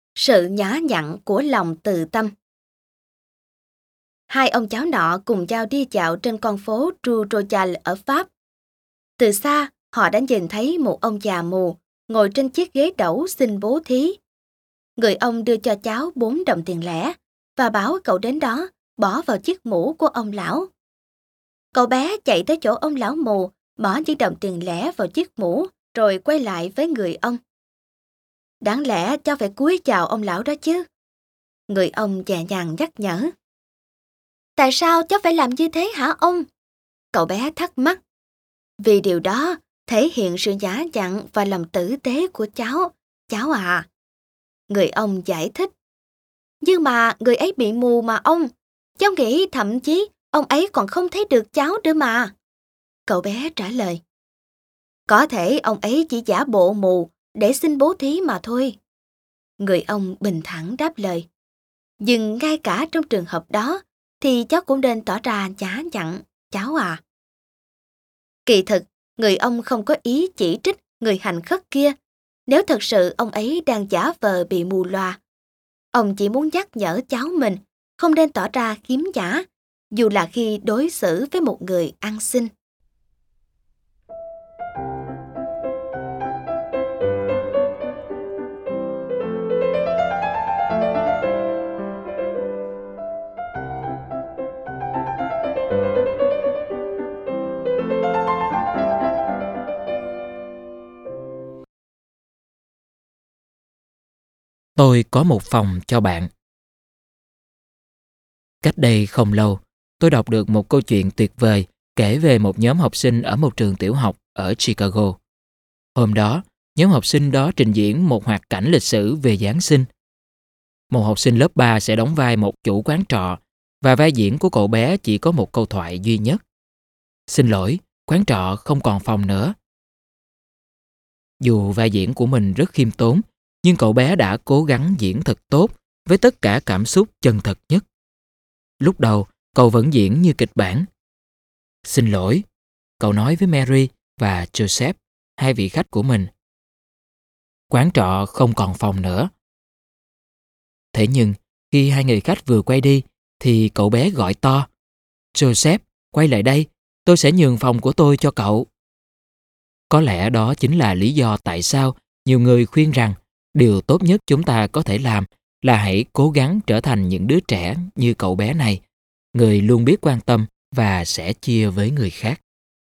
Sự nhã nhặn của lòng từ tâm. Hai ông cháu nọ cùng nhau đi dạo trên con phố Rue Royal ở Pháp. Từ xa, họ đã nhìn thấy một ông già mù ngồi trên chiếc ghế đẩu xin bố thí. Người ông đưa cho cháu 4 đồng tiền lẻ và bảo cậu đến đó bỏ vào chiếc mũ của ông lão. Cậu bé chạy tới chỗ ông lão mù, bỏ những đồng tiền lẻ vào chiếc mũ rồi quay lại với người ông. Đáng lẽ cháu phải cúi chào ông lão đó chứ. Người ông nhẹ nhàng nhắc nhở. Tại sao cháu phải làm như thế hả ông? Cậu bé thắc mắc. Vì điều đó thể hiện sự nhã nhặn và lòng tử tế của cháu à. Người ông giải thích. Nhưng mà người ấy bị mù mà ông. Cháu nghĩ thậm chí ông ấy còn không thấy được cháu nữa mà. Cậu bé trả lời. Có thể ông ấy chỉ giả bộ mù để xin bố thí mà thôi. Người ông bình thản đáp lời. Nhưng ngay cả trong trường hợp đó, thì cháu cũng nên tỏ ra nhã nhặn, cháu à. Kỳ thực, người ông không có ý chỉ trích người hành khất kia, nếu thật sự ông ấy đang giả vờ bị mù loà. Ông chỉ muốn nhắc nhở cháu mình không nên tỏ ra khiếm nhã, dù là khi đối xử với một người ăn xin. Tôi có một phòng cho bạn. Cách đây không lâu, tôi đọc được một câu chuyện tuyệt vời kể về một nhóm học sinh ở một trường tiểu học ở Chicago. Hôm đó, nhóm học sinh đó trình diễn một hoạt cảnh lịch sử về Giáng sinh. Một học sinh lớp 3 sẽ đóng vai một chủ quán trọ và vai diễn của cậu bé chỉ có một câu thoại duy nhất. Xin lỗi, quán trọ không còn phòng nữa. Dù vai diễn của mình rất khiêm tốn, nhưng cậu bé đã cố gắng diễn thật tốt với tất cả cảm xúc chân thật nhất. Lúc đầu, cậu vẫn diễn như kịch bản. Xin lỗi, cậu nói với Mary và Joseph, hai vị khách của mình. Quán trọ không còn phòng nữa. Thế nhưng, khi hai người khách vừa quay đi, thì cậu bé gọi to. Joseph, quay lại đây, tôi sẽ nhường phòng của tôi cho cậu. Có lẽ đó chính là lý do tại sao nhiều người khuyên rằng điều tốt nhất chúng ta có thể làm là hãy cố gắng trở thành những đứa trẻ như cậu bé này, người luôn biết quan tâm và sẻ chia với người khác.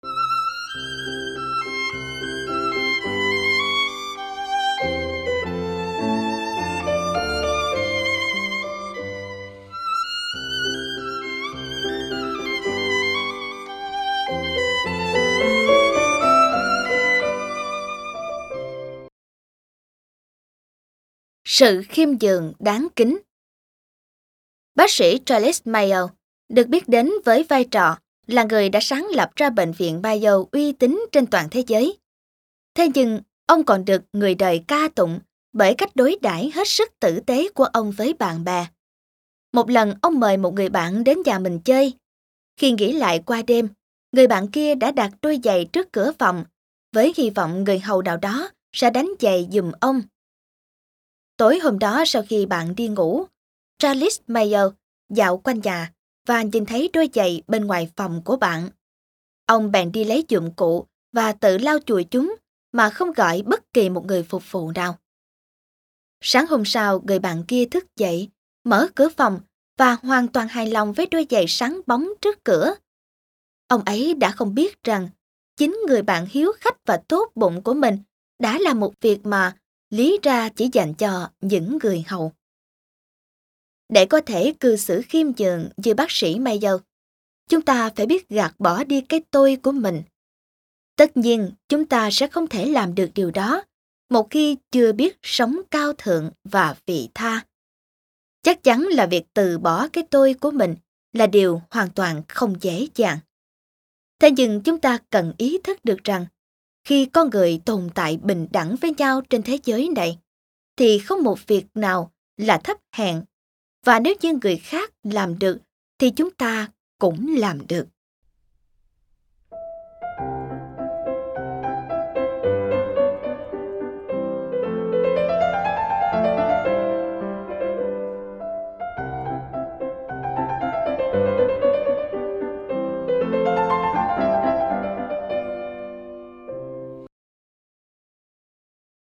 Sự khiêm nhường đáng kính. Bác sĩ Charles Mayo được biết đến với vai trò là người đã sáng lập ra bệnh viện Mayo uy tín trên toàn thế giới. Thế nhưng, ông còn được người đời ca tụng bởi cách đối đãi hết sức tử tế của ông với bạn bè. Một lần ông mời một người bạn đến nhà mình chơi. Khi nghỉ lại qua đêm, người bạn kia đã đặt đôi giày trước cửa phòng với hy vọng người hầu nào đó sẽ đánh giày giùm ông. Tối hôm đó sau khi bạn đi ngủ, Charles Mayo dạo quanh nhà và nhìn thấy đôi giày bên ngoài phòng của bạn. Ông bèn đi lấy dụng cụ và tự lau chùi chúng mà không gọi bất kỳ một người phục vụ nào. Sáng hôm sau, người bạn kia thức dậy, mở cửa phòng và hoàn toàn hài lòng với đôi giày sáng bóng trước cửa. Ông ấy đã không biết rằng chính người bạn hiếu khách và tốt bụng của mình đã làm một việc mà lý ra chỉ dành cho những người hầu. Để có thể cư xử khiêm nhường như bác sĩ Mayo, chúng ta phải biết gạt bỏ đi cái tôi của mình. Tất nhiên, chúng ta sẽ không thể làm được điều đó một khi chưa biết sống cao thượng và vị tha. Chắc chắn là việc từ bỏ cái tôi của mình là điều hoàn toàn không dễ dàng. Thế nhưng chúng ta cần ý thức được rằng, khi con người tồn tại bình đẳng với nhau trên thế giới này, thì không một việc nào là thấp hèn, và nếu như người khác làm được, thì chúng ta cũng làm được.